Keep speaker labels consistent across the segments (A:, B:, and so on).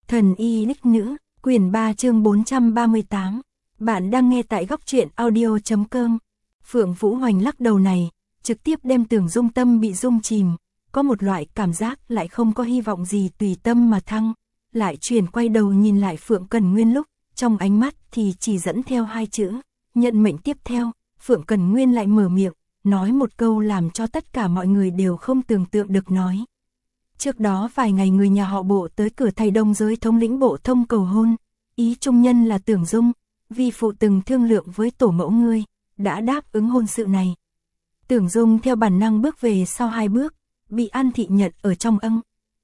A: Thần y đích nữ, quyển 3 chương 438. Bạn đang nghe tại góc truyện audio.com. Phượng Vũ Hoành lắc đầu này, trực tiếp đem Tưởng Dung tâm bị rung chìm, có một loại cảm giác lại không có hy vọng gì tùy tâm mà thăng, lại chuyển quay đầu nhìn lại Phượng Cần Nguyên lúc, trong ánh mắt thì chỉ dẫn theo hai chữ, nhận mệnh. Tiếp theo, Phượng Cần Nguyên lại mở miệng, nói một câu làm cho tất cả mọi người đều không tưởng tượng được nói. Trước đó vài ngày người nhà họ Bộ tới cửa thầy Đông Giới thống lĩnh Bộ Thông cầu hôn, ý trung nhân là Tưởng Dung, vì phụ từng thương lượng với tổ mẫu ngươi, đã đáp ứng hôn sự này. Tưởng Dung theo bản năng bước về sau hai bước, bị An Thị nhận ở trong âng.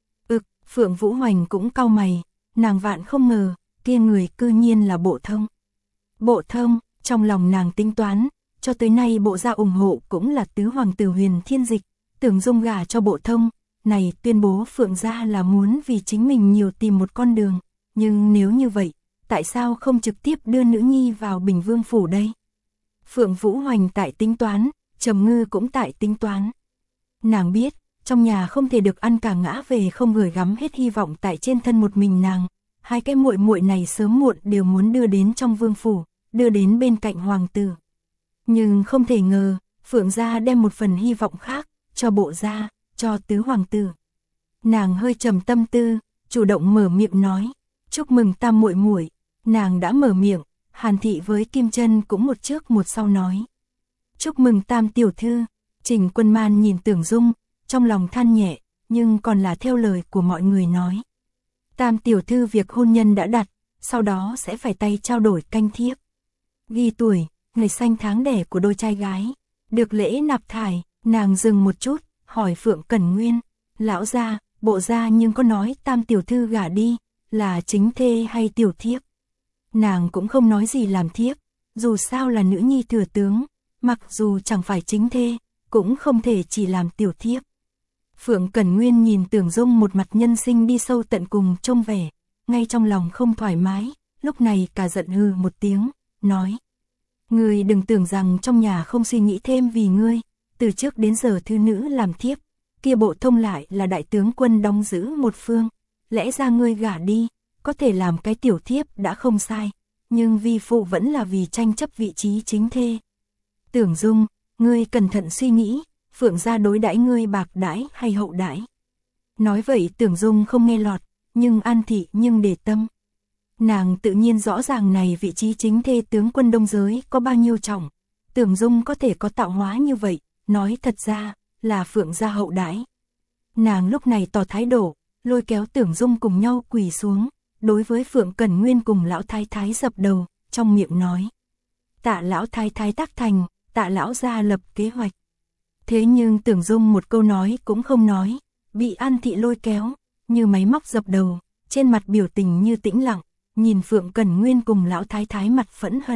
A: Phượng Vũ Hoành cũng cau mày, nàng vạn không ngờ, kia người cư nhiên là Bộ Thông. Bộ Thông, trong lòng nàng tính toán, cho tới nay Bộ gia ủng hộ cũng là tứ hoàng tử Huyền Thiên Dịch, Tưởng Dung gả cho Bộ Thông. Này tuyên bố Phượng gia là muốn vì chính mình nhiều tìm một con đường, nhưng nếu như vậy, tại sao không trực tiếp đưa nữ nhi vào Bình Vương phủ đây? Phượng Vũ Hoành tại tính toán, Trầm Ngư cũng tại tính toán. Nàng biết, trong nhà không thể được ăn cả ngã về không gửi gắm hết hy vọng tại trên thân một mình nàng, hai cái muội muội này sớm muộn đều muốn đưa đến trong vương phủ, đưa đến bên cạnh hoàng tử. Nhưng không thể ngờ, Phượng gia đem một phần hy vọng khác cho Bộ gia, cho tứ hoàng tử. Nàng hơi trầm tâm tư, chủ động mở miệng nói, chúc mừng tam muội muội. Nàng đã mở miệng, Hàn Thị với Kim Chân cũng một trước một sau nói, chúc mừng tam tiểu thư. Trình Quân Man nhìn Tưởng Dung, trong lòng than nhẹ, nhưng còn là theo lời của mọi người nói, tam tiểu thư việc hôn nhân đã đặt, sau đó sẽ phải tay trao đổi canh thiếp, ghi tuổi, ngày sanh tháng đẻ của đôi trai gái, được lễ nạp thải. Nàng dừng một chút, hỏi Phượng Cẩn Nguyên, lão gia, Bộ gia nhưng có nói tam tiểu thư gả đi, là chính thê hay tiểu thiếp? Nàng cũng không nói gì làm thiếp, dù sao là nữ nhi thừa tướng, mặc dù chẳng phải chính thê, cũng không thể chỉ làm tiểu thiếp. Phượng Cẩn Nguyên nhìn Tưởng Dung một mặt nhân sinh đi sâu tận cùng trông vẻ, ngay trong lòng không thoải mái, lúc này cả giận hừ một tiếng, nói, ngươi đừng tưởng rằng trong nhà không suy nghĩ thêm vì ngươi, từ trước đến giờ thư nữ làm thiếp, kia Bộ Thông lại là đại tướng quân đóng giữ một phương, lẽ ra ngươi gả đi, có thể làm cái tiểu thiếp đã không sai, nhưng vi phụ vẫn là vì tranh chấp vị trí chính thê. Tưởng Dung, ngươi cẩn thận suy nghĩ, Phượng gia đối đãi ngươi bạc đãi hay hậu đãi? Nói vậy Tưởng Dung không nghe lọt, nhưng An Thị nhưng để tâm. Nàng tự nhiên rõ ràng này vị trí chính thê tướng quân Đông Giới có bao nhiêu trọng, Tưởng Dung có thể có tạo hóa như vậy, nói thật ra là Phượng gia hậu đãi. Nàng lúc này tỏ thái độ, lôi kéo Tưởng Dung cùng nhau quỳ xuống, đối với Phượng Cẩn Nguyên cùng lão thái thái dập đầu, trong miệng nói, tạ lão thái thái tác thành, tạ lão gia lập kế hoạch. Thế nhưng Tưởng Dung một câu nói cũng không nói, bị An Thị lôi kéo, như máy móc dập đầu, trên mặt biểu tình như tĩnh lặng, nhìn Phượng Cẩn Nguyên cùng lão thái thái mặt phẫn hận.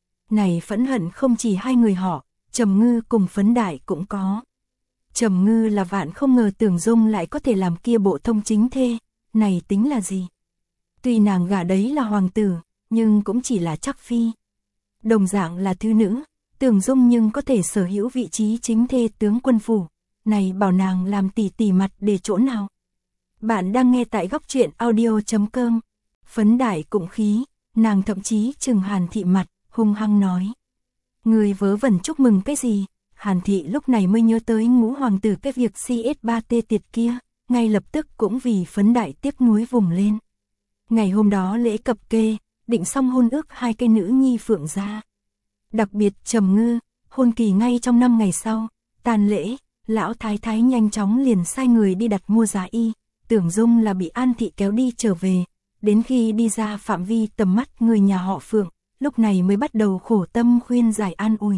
A: Này phẫn hận không chỉ hai người họ, Trầm Ngư cùng Phấn Đại cũng có. Trầm Ngư là vạn không ngờ Tưởng Dung lại có thể làm kia Bộ Thông chính thê, này tính là gì? Tuy nàng gả đấy là hoàng tử, nhưng cũng chỉ là chắc phi. Đồng dạng là thư nữ, Tưởng Dung nhưng có thể sở hữu vị trí chính thê tướng quân phủ, này bảo nàng làm tỉ tỉ mặt để chỗ nào? Bạn đang nghe tại góc truyện audio.com. Phấn Đại cũng khí, nàng thậm chí trừng Hàn Thị mặt, hung hăng nói, người vớ vẩn chúc mừng cái gì? Hàn Thị lúc này mới nhớ tới ngũ hoàng tử cái việc CS3T tiệt kia, ngay lập tức cũng vì Phấn Đại tiếc nuối vùng lên. Ngày hôm đó lễ cập kê, định xong hôn ước hai cái nữ nhi Phượng gia. Đặc biệt Trầm Ngư, hôn kỳ ngay trong 5 ngày sau, tàn lễ, lão thái thái nhanh chóng liền sai người đi đặt mua giá y, Tưởng Dung là bị An Thị kéo đi trở về, đến khi đi ra phạm vi tầm mắt người nhà họ Phượng, lúc này mới bắt đầu khổ tâm khuyên giải an ủi.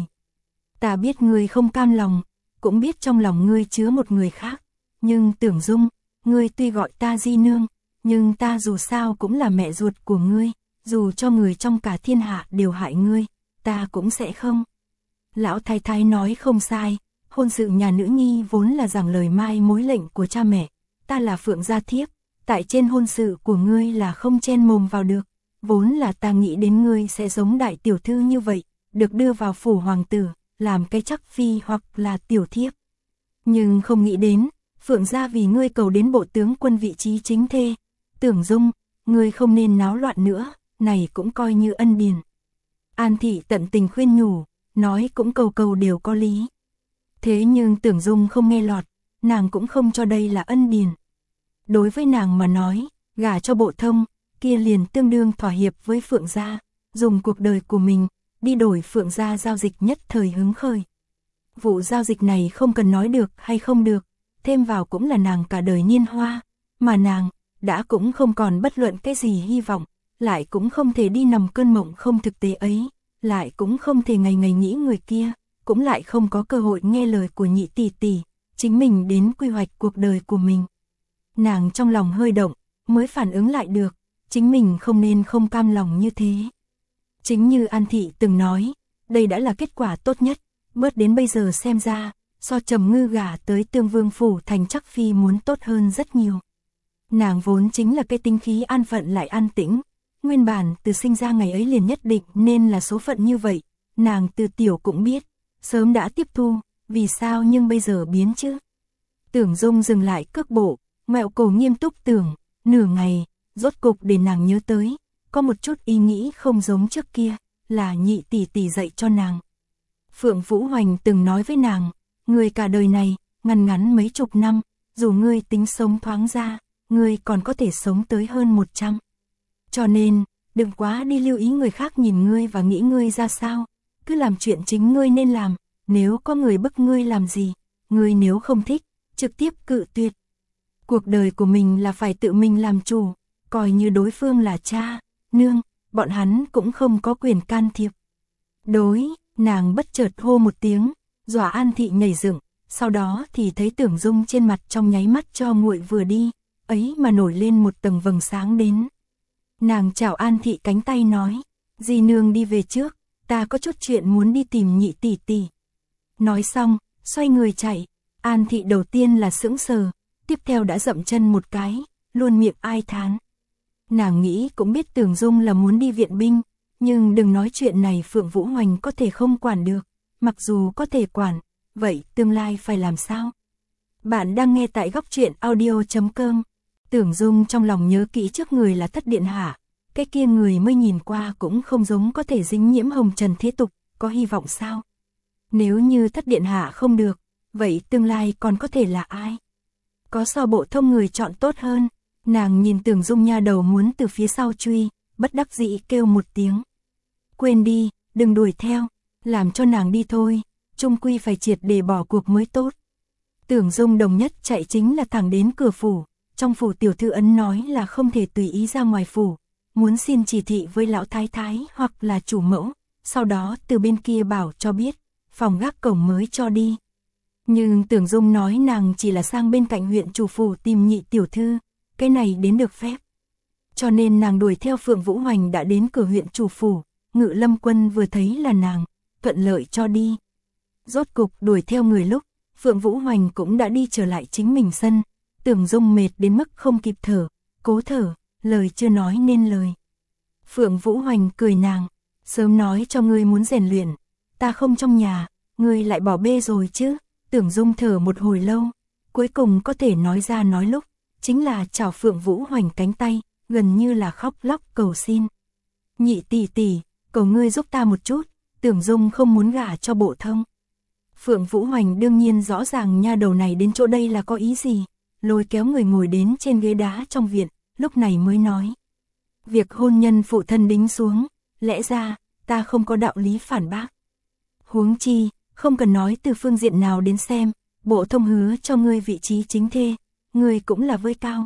A: Ta biết ngươi không cam lòng, cũng biết trong lòng ngươi chứa một người khác, nhưng Tưởng Dung, ngươi tuy gọi ta di nương, nhưng ta dù sao cũng là mẹ ruột của ngươi, dù cho người trong cả thiên hạ đều hại ngươi, ta cũng sẽ không. Lão thái thái nói không sai, hôn sự nhà nữ nhi vốn là giảng lời mai mối lệnh của cha mẹ, ta là Phượng gia thiếp, tại trên hôn sự của ngươi là không chen mồm vào được, vốn là ta nghĩ đến ngươi sẽ giống đại tiểu thư như vậy, được đưa vào phủ hoàng tử, làm cái chắc phi hoặc là tiểu thiếp. Nhưng không nghĩ đến, Phượng gia vì ngươi cầu đến Bộ tướng quân vị trí chính thê. Tưởng Dung, ngươi không nên náo loạn nữa, này cũng coi như ân điền. An Thị tận tình khuyên nhủ, nói cũng câu câu đều có lý. Thế nhưng Tưởng Dung không nghe lọt, nàng cũng không cho đây là ân điền. Đối với nàng mà nói, gả cho Bộ Thông, kia liền tương đương thỏa hiệp với Phượng gia, dùng cuộc đời của mình, đi đổi Phượng gia giao dịch nhất thời hứng khởi. Vụ giao dịch này không cần nói được hay không được, thêm vào cũng là nàng cả đời niên hoa, mà nàng, đã cũng không còn bất luận cái gì hy vọng, lại cũng không thể đi nằm cơn mộng không thực tế ấy, lại cũng không thể ngày ngày nghĩ người kia, cũng lại không có cơ hội nghe lời của nhị tỷ tỷ, chính mình đến quy hoạch cuộc đời của mình. Nàng trong lòng hơi động, mới phản ứng lại được, chính mình không nên không cam lòng như thế. Chính như An Thị từng nói, đây đã là kết quả tốt nhất, bớt đến bây giờ xem ra, so Trầm Ngư gả tới Tương Vương phủ thành chắc phi muốn tốt hơn rất nhiều. Nàng vốn chính là cái tinh khí an phận lại an tĩnh, nguyên bản từ sinh ra ngày ấy liền nhất định nên là số phận như vậy, nàng từ tiểu cũng biết, sớm đã tiếp thu, vì sao nhưng bây giờ biến chứ. Tưởng Dung dừng lại cước bộ, mẹo cổ nghiêm túc tưởng, nửa ngày, rốt cục để nàng nhớ tới, có một chút ý nghĩ không giống trước kia, là nhị tỷ tỷ dạy cho nàng. Phượng Vũ Hoành từng nói với nàng, người cả đời này, ngắn ngắn mấy chục năm, dù ngươi tính sống thoáng ra, ngươi còn có thể sống tới hơn 100. Cho nên, đừng quá đi lưu ý người khác nhìn ngươi và nghĩ ngươi ra sao, cứ làm chuyện chính ngươi nên làm, nếu có người bức ngươi làm gì, ngươi nếu không thích, trực tiếp cự tuyệt. Cuộc đời của mình là phải tự mình làm chủ, coi như đối phương là cha, nương, bọn hắn cũng không có quyền can thiệp. Đối, nàng bất chợt hô một tiếng, dọa An Thị nhảy dựng, sau đó thì thấy Tưởng Dung trên mặt trong nháy mắt cho nguội vừa đi, ấy mà nổi lên một tầng vầng sáng đến. Nàng chào An Thị cánh tay nói, dì nương đi về trước, ta có chút chuyện muốn đi tìm nhị tỷ tỷ. Nói xong, xoay người chạy, An Thị đầu tiên là sững sờ, tiếp theo đã dậm chân một cái, luôn miệng ai thán. Nàng nghĩ cũng biết Tưởng Dung là muốn đi viện binh, nhưng đừng nói chuyện này Phượng Vũ Hoành có thể không quản được, mặc dù có thể quản, vậy tương lai phải làm sao? Bạn đang nghe tại góc truyện audio.com. Tưởng Dung trong lòng nhớ kỹ trước người là Thất Điện Hạ, cái kia người mới nhìn qua cũng không giống có thể dính nhiễm hồng trần thế tục, có hy vọng sao? Nếu như Thất Điện Hạ không được, vậy tương lai còn có thể là ai? Có so Bộ Thông người chọn tốt hơn. Nàng nhìn Tưởng Dung nha đầu muốn từ phía sau truy, bất đắc dĩ kêu một tiếng. Quên đi, đừng đuổi theo, làm cho nàng đi thôi, chung quy phải triệt để bỏ cuộc mới tốt. Tưởng Dung đồng nhất chạy chính là thẳng đến cửa phủ, trong phủ tiểu thư ấn nói là không thể tùy ý ra ngoài phủ, muốn xin chỉ thị với lão thái thái hoặc là chủ mẫu, sau đó từ bên kia bảo cho biết, phòng gác cổng mới cho đi. Nhưng Tưởng Dung nói nàng chỉ là sang bên cạnh huyện chủ phủ tìm nhị tiểu thư, cái này đến được phép. Cho nên nàng đuổi theo Phượng Vũ Hoành đã đến cửa huyện chủ phủ, Ngự Lâm Quân vừa thấy là nàng, thuận lợi cho đi. Rốt cục đuổi theo người lúc, Phượng Vũ Hoành cũng đã đi trở lại chính mình sân, Tưởng Dung mệt đến mức không kịp thở, cố thở, lời chưa nói nên lời. Phượng Vũ Hoành cười nàng, sớm nói cho ngươi muốn rèn luyện, ta không trong nhà, ngươi lại bỏ bê rồi chứ. Tưởng Dung thở một hồi lâu, cuối cùng có thể nói ra nói lúc, chính là chào Phượng Vũ Hoành cánh tay, gần như là khóc lóc cầu xin. Nhị tỷ tỷ, cầu ngươi giúp ta một chút, Tưởng Dung không muốn gả cho Bộ Thông. Phượng Vũ Hoành đương nhiên rõ ràng nha đầu này đến chỗ đây là có ý gì, lôi kéo người ngồi đến trên ghế đá trong viện, lúc này mới nói. Việc hôn nhân phụ thân đính xuống, lẽ ra, ta không có đạo lý phản bác. Huống chi, không cần nói từ phương diện nào đến xem, Bộ Thông hứa cho ngươi vị trí chính thê, ngươi cũng là vơi cao.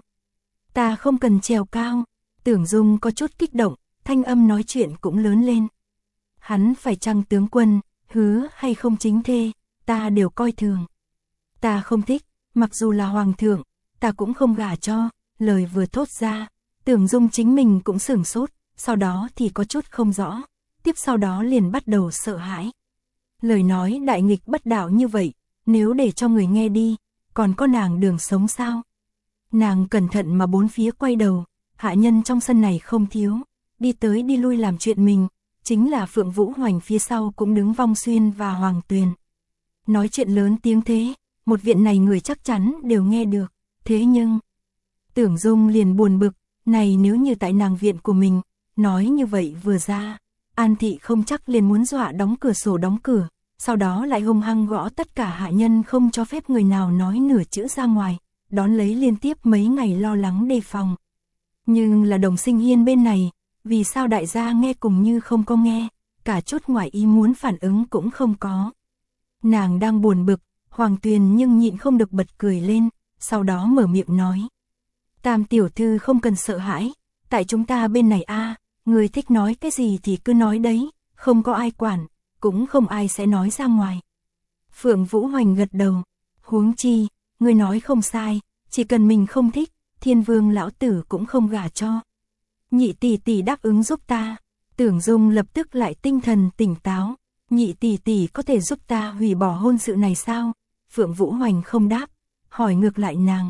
A: Ta không cần trèo cao, Tưởng Dung có chút kích động, thanh âm nói chuyện cũng lớn lên. Hắn phải chăng tướng quân, hứa hay không chính thê, ta đều coi thường. Ta không thích, mặc dù là hoàng thượng, ta cũng không gả cho, lời vừa thốt ra, Tưởng Dung chính mình cũng sửng sốt, sau đó thì có chút không rõ, tiếp sau đó liền bắt đầu sợ hãi. Lời nói đại nghịch bất đạo như vậy, nếu để cho người nghe đi, còn có nàng đường sống sao? Nàng cẩn thận mà bốn phía quay đầu, hạ nhân trong sân này không thiếu, đi tới đi lui làm chuyện mình, chính là Phượng Vũ Hoành phía sau cũng đứng Vong Xuyên và Hoàng Tuyền. Nói chuyện lớn tiếng thế, một viện này người chắc chắn đều nghe được, thế nhưng Tưởng Dung liền buồn bực, Này nếu như tại nàng viện của mình, nói như vậy vừa ra, An Thị không chắc liền muốn dọa đóng cửa sổ đóng cửa, sau đó lại hung hăng gõ tất cả hạ nhân không cho phép người nào nói nửa chữ ra ngoài, đón lấy liên tiếp mấy ngày lo lắng đề phòng. Nhưng là Đồng Sinh Hiên bên này, vì sao đại gia nghe cùng như không có nghe, cả chút ngoài ý muốn phản ứng cũng không có. Nàng đang buồn bực, Hoàng Tuyền nhưng nhịn không được bật cười lên, sau đó mở miệng nói. Tam tiểu thư không cần sợ hãi, tại chúng ta bên này người thích nói cái gì thì cứ nói đấy, không có ai quản, cũng không ai sẽ nói ra ngoài. Phượng Vũ Hoành gật đầu, huống chi, ngươi nói không sai, chỉ cần mình không thích, Thiên Vương lão tử cũng không gả cho. Nhị tỷ tỷ đáp ứng giúp ta. Tưởng Dung lập tức lại tinh thần tỉnh táo, nhị tỷ tỷ có thể giúp ta hủy bỏ hôn sự này sao? Phượng Vũ Hoành không đáp, hỏi ngược lại nàng.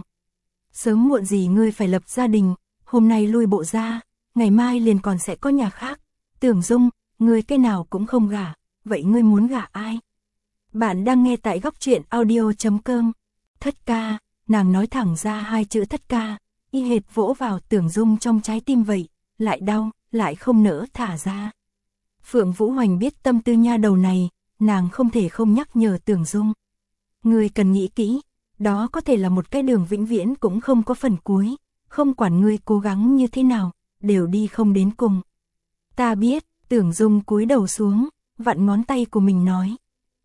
A: Sớm muộn gì ngươi phải lập gia đình, hôm nay lui bộ ra, ngày mai liền còn sẽ có nhà khác. Tưởng Dung, ngươi cái nào cũng không gả, vậy ngươi muốn gả ai? Bạn đang nghe tại Góc Truyện Audio.com. Thất ca, nàng nói thẳng ra hai chữ thất ca, y hệt vỗ vào Tưởng Dung trong trái tim vậy, lại đau, lại không nỡ thả ra. Phượng Vũ Hoành biết tâm tư nha đầu này, nàng không thể không nhắc nhở Tưởng Dung. Ngươi cần nghĩ kỹ, đó có thể là một cái đường vĩnh viễn cũng không có phần cuối, không quản ngươi cố gắng như thế nào, đều đi không đến cùng. Ta biết, Tưởng Dung cúi đầu xuống, vặn ngón tay của mình nói.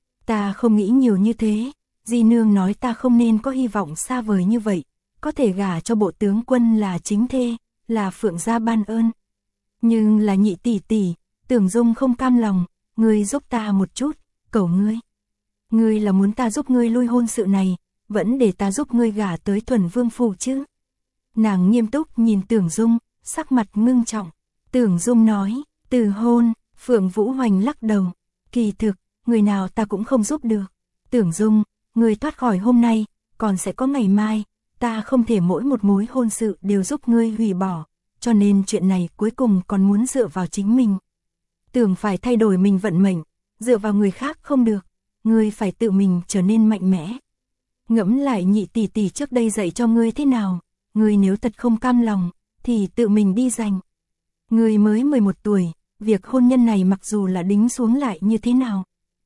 A: Ta không nghĩ nhiều như thế, Di Nương nói ta không nên có hy vọng xa vời như vậy, có thể gả cho bộ tướng quân là chính thê, là Phượng gia ban ơn. Nhưng là nhị tỷ tỷ, Tưởng Dung không cam lòng, ngươi giúp ta một chút, cầu ngươi. Ngươi là muốn ta giúp ngươi lui hôn sự này, vẫn để ta giúp ngươi gả tới Thuần Vương phủ chứ? Nàng nghiêm túc nhìn Tưởng Dung, sắc mặt ngưng trọng. Tưởng Dung nói, từ hôn. Phượng Vũ Hoành lắc đầu, kỳ thực, người nào ta cũng không giúp được. Tưởng Dung, ngươi thoát khỏi hôm nay, còn sẽ có ngày mai, ta không thể mỗi một mối hôn sự đều giúp ngươi hủy bỏ, cho nên chuyện này cuối cùng còn muốn dựa vào chính mình. Tưởng phải thay đổi mình vận mệnh, dựa vào người khác không được, ngươi phải tự mình trở nên mạnh mẽ. Ngẫm lại nhị tỷ tỷ trước đây dạy cho ngươi thế nào, ngươi nếu thật không cam lòng, thì tự mình đi giành. Ngươi mới 11 tuổi, việc hôn nhân này mặc dù là đính xuống lại như thế nào.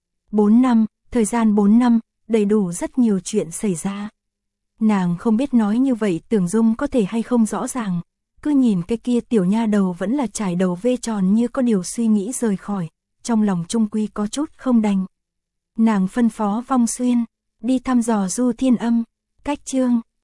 A: 4 năm, thời gian 4 năm, đầy đủ rất nhiều chuyện xảy ra. Nàng không biết nói như vậy Tưởng Dung có thể hay không rõ ràng, cứ nhìn cái kia tiểu nha đầu vẫn là trải đầu vê tròn như có điều suy nghĩ rời khỏi, trong lòng trung quy có chút không đành. Nàng phân phó Vong Xuyên, đi thăm dò Du Thiên Âm, cách chương